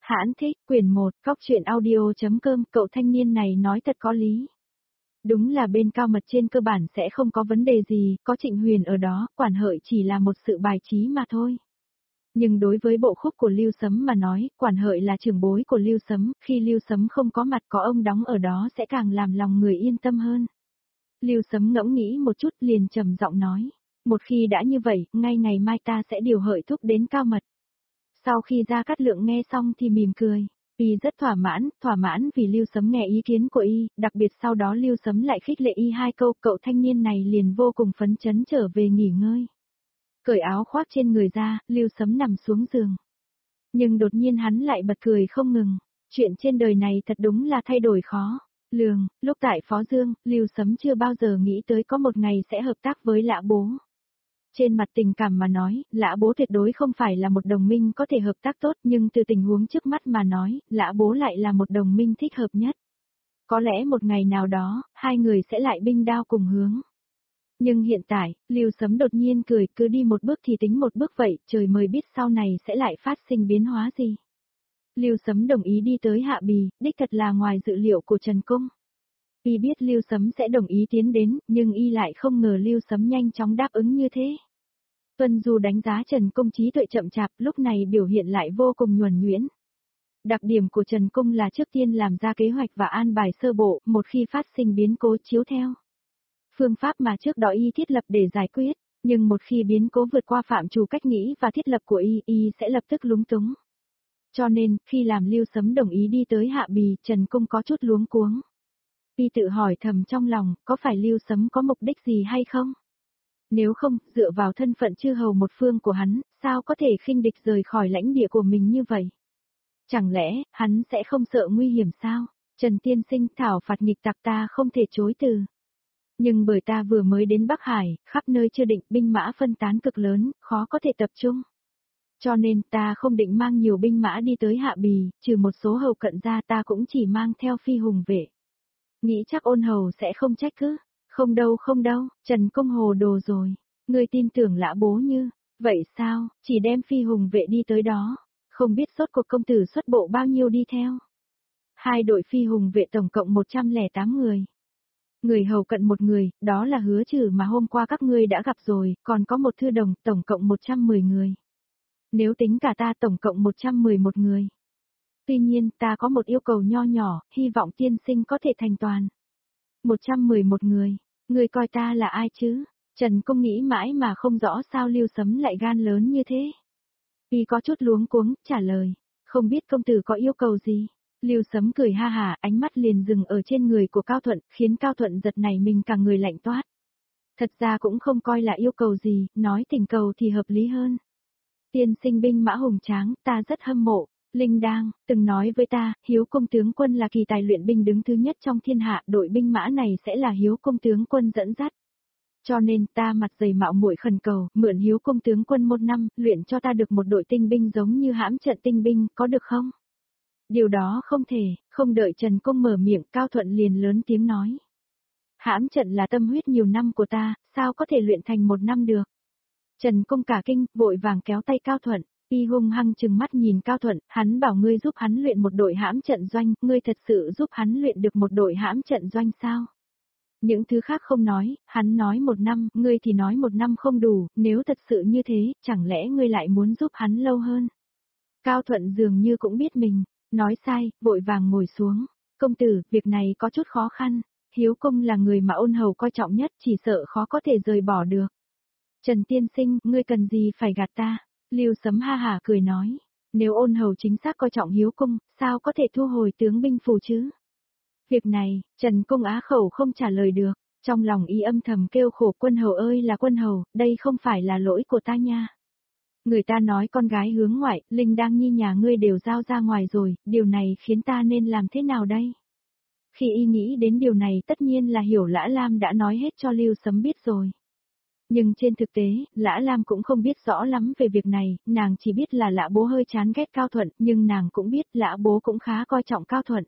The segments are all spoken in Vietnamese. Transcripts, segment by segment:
Hãn thích, quyển 1, Cóc truyện audio.com, cậu thanh niên này nói thật có lý. Đúng là bên Cao Mật trên cơ bản sẽ không có vấn đề gì, có Trịnh Huyền ở đó, quản hợi chỉ là một sự bài trí mà thôi. Nhưng đối với bộ khúc của Lưu Sấm mà nói, quản hợi là trưởng bối của Lưu Sấm, khi Lưu Sấm không có mặt có ông đóng ở đó sẽ càng làm lòng người yên tâm hơn. Lưu Sấm ngẫm nghĩ một chút liền trầm giọng nói, một khi đã như vậy, ngay ngày mai ta sẽ điều hợi thúc đến Cao Mật. Sau khi Gia Cát Lượng nghe xong thì mỉm cười. Y rất thỏa mãn vì Lưu Sấm nghe ý kiến của Y, đặc biệt sau đó Lưu Sấm lại khích lệ Y 2 câu, cậu thanh niên này liền vô cùng phấn chấn trở về nghỉ ngơi. Cởi áo khoác trên người ra, Lưu Sấm nằm xuống giường. Nhưng đột nhiên hắn lại bật cười không ngừng. Chuyện trên đời này thật đúng là thay đổi khó. Lường, lúc tại Phó Dương, Lưu Sấm chưa bao giờ nghĩ tới có một ngày sẽ hợp tác với Lã Bố. Trên mặt tình cảm mà nói, Lã Bố tuyệt đối không phải là một đồng minh có thể hợp tác tốt, nhưng từ tình huống trước mắt mà nói, Lã Bố lại là một đồng minh thích hợp nhất. Có lẽ một ngày nào đó, hai người sẽ lại binh đao cùng hướng. Nhưng hiện tại, Lưu Sấm đột nhiên cười, cứ đi một bước thì tính một bước vậy, trời mới biết sau này sẽ lại phát sinh biến hóa gì. Lưu Sấm đồng ý đi tới Hạ Bì, đích thật là ngoài dự liệu của Trần Cung. Y biết Lưu Sấm sẽ đồng ý tiến đến, nhưng Y lại không ngờ Lưu Sấm nhanh chóng đáp ứng như thế. Tuân Du đánh giá Trần Cung trí tuệ chậm chạp, lúc này biểu hiện lại vô cùng nhuần nhuyễn. Đặc điểm của Trần Cung là trước tiên làm ra kế hoạch và an bài sơ bộ, một khi phát sinh biến cố chiếu theo phương pháp mà trước đó Y thiết lập để giải quyết, nhưng một khi biến cố vượt qua phạm trù cách nghĩ và thiết lập của Y sẽ lập tức lúng túng. Cho nên, khi làm Lưu Sấm đồng ý đi tới Hạ Bì, Trần Cung có chút luống cuống. Y tự hỏi thầm trong lòng, có phải Lưu Sấm có mục đích gì hay không? Nếu không, dựa vào thân phận chư hầu một phương của hắn, sao có thể khinh địch rời khỏi lãnh địa của mình như vậy? Chẳng lẽ, hắn sẽ không sợ nguy hiểm sao? Trần Tiên Sinh, thảo phạt nghịch tặc ta không thể chối từ. Nhưng bởi ta vừa mới đến Bắc Hải, khắp nơi chưa định, binh mã phân tán cực lớn, khó có thể tập trung. Cho nên ta không định mang nhiều binh mã đi tới Hạ Bì, trừ một số hầu cận ra ta cũng chỉ mang theo phi hùng vệ. Nghĩ chắc Ôn hầu sẽ không trách cứ. Không đâu, Trần Công hồ đồ rồi. Ngươi tin tưởng Lã Bố như, vậy sao, chỉ đem phi hùng vệ đi tới đó. Không biết sốt cuộc công tử xuất bộ bao nhiêu đi theo. Hai đội phi hùng vệ tổng cộng 108 người. Người hầu cận một người, đó là Hứa Trừ mà hôm qua các ngươi đã gặp rồi, còn có một thư đồng, tổng cộng 110 người. Nếu tính cả ta tổng cộng 111 người. Tuy nhiên, ta có một yêu cầu nho nhỏ, hy vọng tiên sinh có thể thành toàn. 111 người, người coi ta là ai chứ? Trần Công nghĩ mãi mà không rõ sao Lưu Sấm lại gan lớn như thế. Y có chút luống cuống, trả lời, không biết công tử có yêu cầu gì? Lưu Sấm cười ha hả, ánh mắt liền dừng ở trên người của Cao Thuận, khiến Cao Thuận giật nảy mình cả người lạnh toát. Thật ra cũng không coi là yêu cầu gì, nói tình cầu thì hợp lý hơn. Tiên sinh binh mã hùng tráng, ta rất hâm mộ. Linh Đang, từng nói với ta, Hiếu Công tướng quân là kỳ tài luyện binh đứng thứ nhất trong thiên hạ, đội binh mã này sẽ là Hiếu Công tướng quân dẫn dắt. Cho nên ta mặt dày mạo muội khẩn cầu, mượn Hiếu Công tướng quân 1 năm, luyện cho ta được một đội tinh binh giống như hãm trận tinh binh, có được không? Điều đó không thể, không đợi Trần Công mở miệng, Cao Thuận liền lớn tiếng nói. Hãm trận là tâm huyết nhiều năm của ta, sao có thể luyện thành 1 năm được? Trần Công cả kinh, vội vàng kéo tay Cao Thuận. Y hung hăng trừng mắt nhìn Cao Thuận, hắn bảo ngươi giúp hắn luyện một đội hãm trận doanh, ngươi thật sự giúp hắn luyện được một đội hãm trận doanh sao? Những thứ khác không nói, hắn nói 1 năm, ngươi thì nói 1 năm không đủ, nếu thật sự như thế, chẳng lẽ ngươi lại muốn giúp hắn lâu hơn? Cao Thuận dường như cũng biết mình, nói sai, vội vàng ngồi xuống. Công tử, việc này có chút khó khăn, Hiếu Công là người mà Ôn hầu coi trọng nhất, chỉ sợ khó có thể rời bỏ được. Trần Tiên Sinh, ngươi cần gì phải gạt ta? Lưu Sấm ha hả cười nói, nếu Ôn hầu chính xác coi trọng Hiếu Công, sao có thể thu hồi tướng binh phù chứ? Việc này, Trần Công á khẩu không trả lời được, trong lòng Y âm thầm kêu khổ, quân hầu ơi là quân hầu, đây không phải là lỗi của ta nha. Người ta nói con gái hướng ngoại, Linh Đang nhi nhà ngươi đều giao ra ngoài rồi, điều này khiến ta nên làm thế nào đây? Khi Y nghĩ đến điều này tất nhiên là hiểu Lã Lam đã nói hết cho Lưu Sấm biết rồi. Nhưng trên thực tế, Lã Lam cũng không biết rõ lắm về việc này, nàng chỉ biết là Lã Bố hơi chán ghét Cao Thuận, nhưng nàng cũng biết Lã Bố cũng khá coi trọng Cao Thuận.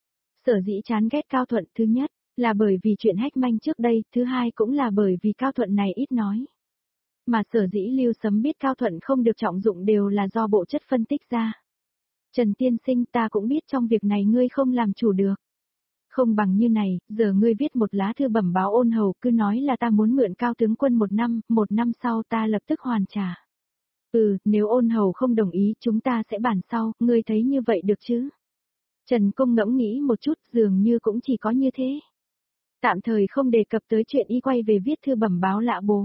Sở dĩ chán ghét Cao Thuận, thứ nhất, là bởi vì chuyện hách manh trước đây, thứ hai cũng là bởi vì Cao Thuận này ít nói. Mà sở dĩ Lưu Sấm biết Cao Thuận không được trọng dụng đều là do bộ chất phân tích ra. Trần tiên sinh, ta cũng biết trong việc này ngươi không làm chủ được. Không bằng như này, giờ ngươi viết một lá thư bẩm báo Ôn Hầu, cứ nói là ta muốn mượn Cao tướng quân một năm sau ta lập tức hoàn trả. Nếu Ôn Hầu không đồng ý chúng ta sẽ bàn sau, ngươi thấy như vậy được chứ? Trần Công ngẫm nghĩ một chút, dường như cũng chỉ có như thế. Tạm thời không đề cập tới chuyện y quay về viết thư bẩm báo Lã Bố.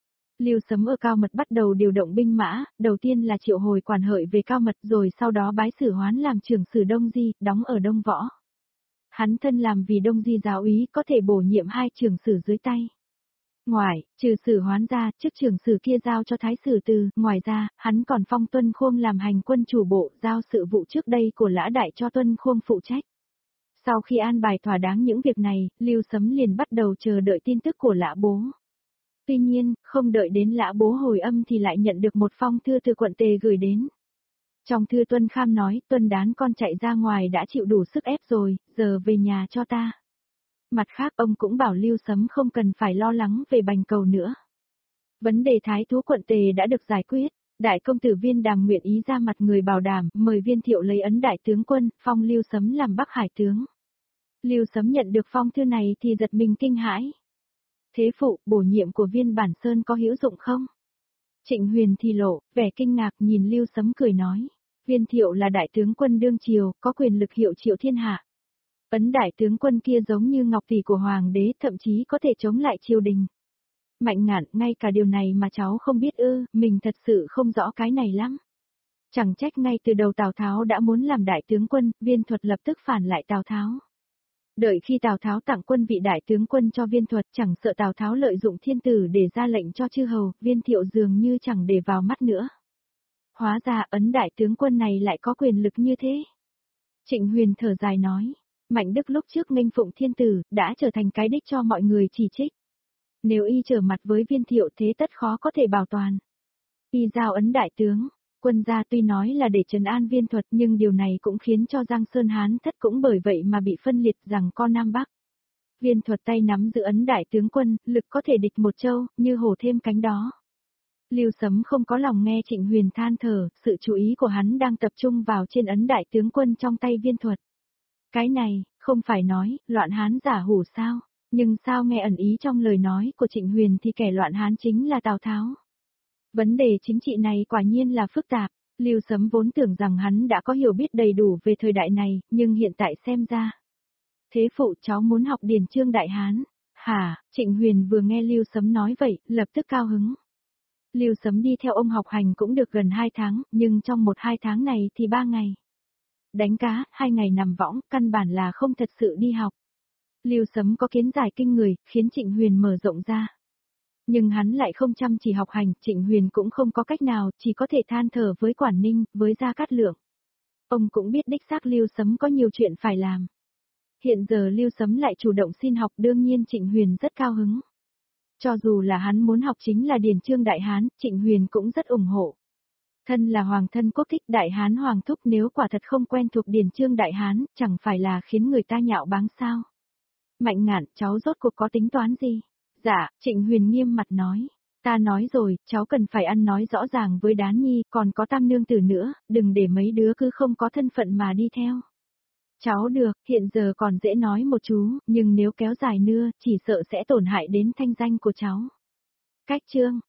Lưu Sấm ở Cao Mật bắt đầu điều động binh mã, đầu tiên là triệu hồi quản hợi về Cao Mật rồi sau đó bái Sử Hoán làm trưởng sử Đông Di, đóng ở Đông Võ. Hắn thân làm vì Đông Di giáo úy có thể bổ nhiệm 2 trưởng sử dưới tay. Ngoài, trừ Sử Hoán ra, chức trưởng sử kia giao cho Thái Sử Từ, ngoài ra, hắn còn phong Tuân Khuông làm hành quân chủ bộ, giao sự vụ trước đây của Lã Đại cho Tuân Khuông phụ trách. Sau khi an bài thỏa đáng những việc này, Lưu Sấm liền bắt đầu chờ đợi tin tức của Lã Bố. Tuy nhiên, không đợi đến Lã Bố hồi âm thì lại nhận được một phong thư từ quận Tề gửi đến. Trong thư Tuân Kham nói, Tuân Đán con chạy ra ngoài đã chịu đủ sức ép rồi, giờ về nhà cho ta. Mặt khác ông cũng bảo Lưu Sấm không cần phải lo lắng về Bành Cầu nữa. Vấn đề thái thú quận Tề đã được giải quyết, đại công tử Viên Đàm nguyện ý ra mặt người bảo đảm, mời Viên Thiệu lấy ấn đại tướng quân, phong Lưu Sấm làm Bắc Hải tướng. Lưu Sấm nhận được phong thư này thì giật mình kinh hãi. Thế phụ, bổ nhiệm của Viên Bản Sơn có hữu dụng không? Trịnh Huyền thì lộ, vẻ kinh ngạc nhìn Lưu Sấm cười nói. Viên Thiệu là đại tướng quân đương triều, có quyền lực hiệu triệu thiên hạ. Ấn đại tướng quân kia giống như ngọc tỷ của hoàng đế, thậm chí có thể chống lại triều đình. Mạnh Ngạn, ngay cả điều này mà cháu không biết ư, mình thật sự không rõ cái này lắm. Chẳng trách ngay từ đầu Tào Tháo đã muốn làm đại tướng quân, Viên Thuật lập tức phản lại Tào Tháo. Đợi khi Tào Tháo tặng quân vị đại tướng quân cho Viên Thuật, chẳng sợ Tào Tháo lợi dụng thiên tử để ra lệnh cho chư hầu, Viên Thiệu dường như chẳng để vào mắt nữa. Hóa ra ấn đại tướng quân này lại có quyền lực như thế. Trịnh Huyền thở dài nói, Mạnh Đức lúc trước nghênh phụng thiên tử, đã trở thành cái đích cho mọi người chỉ trích. Nếu y trở mặt với Viên Thiệu thế tất khó có thể bảo toàn. Y giao ấn đại tướng, quân gia tuy nói là để trấn an Viên Thuật nhưng điều này cũng khiến cho Giang Sơn Hán thất cũng bởi vậy mà bị phân liệt rằng con Nam Bắc. Viên Thuật tay nắm giữ ấn đại tướng quân, lực có thể địch một châu, như hổ thêm cánh đó. Lưu Sấm không có lòng nghe Trịnh Huyền than thở, sự chú ý của hắn đang tập trung vào trên ấn đại tướng quân trong tay Viên Thuật. Cái này, không phải nói, loạn Hán giả hủ sao, nhưng sao nghe ẩn ý trong lời nói của Trịnh Huyền thì kẻ loạn Hán chính là Tào Tháo. Vấn đề chính trị này quả nhiên là phức tạp, Lưu Sấm vốn tưởng rằng hắn đã có hiểu biết đầy đủ về thời đại này, nhưng hiện tại xem ra. Thế phụ cháu muốn học điển chương Đại Hán. Hả, Trịnh Huyền vừa nghe Lưu Sấm nói vậy, lập tức cao hứng. Lưu Sấm đi theo ông học hành cũng được gần 2 tháng, nhưng trong 1-2 tháng này thì 3 ngày. Đánh cá, 2 ngày nằm võng, căn bản là không thật sự đi học. Lưu Sấm có kiến giải kinh người, khiến Trịnh Huyền mở rộng ra. Nhưng hắn lại không chăm chỉ học hành, Trịnh Huyền cũng không có cách nào, chỉ có thể than thở với Quản Ninh, với Gia Cát Lượng. Ông cũng biết đích xác Lưu Sấm có nhiều chuyện phải làm. Hiện giờ Lưu Sấm lại chủ động xin học, đương nhiên Trịnh Huyền rất cao hứng. Cho dù là hắn muốn học chính là điển chương Đại Hán, Trịnh Huyền cũng rất ủng hộ. Thân là hoàng thân quốc thích Đại Hán hoàng thúc, nếu quả thật không quen thuộc điển chương Đại Hán, chẳng phải là khiến người ta nhạo báng sao. Mạnh Ngạn, cháu rốt cuộc có tính toán gì? Dạ, Trịnh Huyền nghiêm mặt nói. Ta nói rồi, cháu cần phải ăn nói rõ ràng với Đán Nhi, còn có Tam nương tử nữa, đừng để mấy đứa cứ không có thân phận mà đi theo. Cháu được, hiện giờ còn dễ nói một chú, nhưng nếu kéo dài nữa, chỉ sợ sẽ tổn hại đến thanh danh của cháu. Cách chương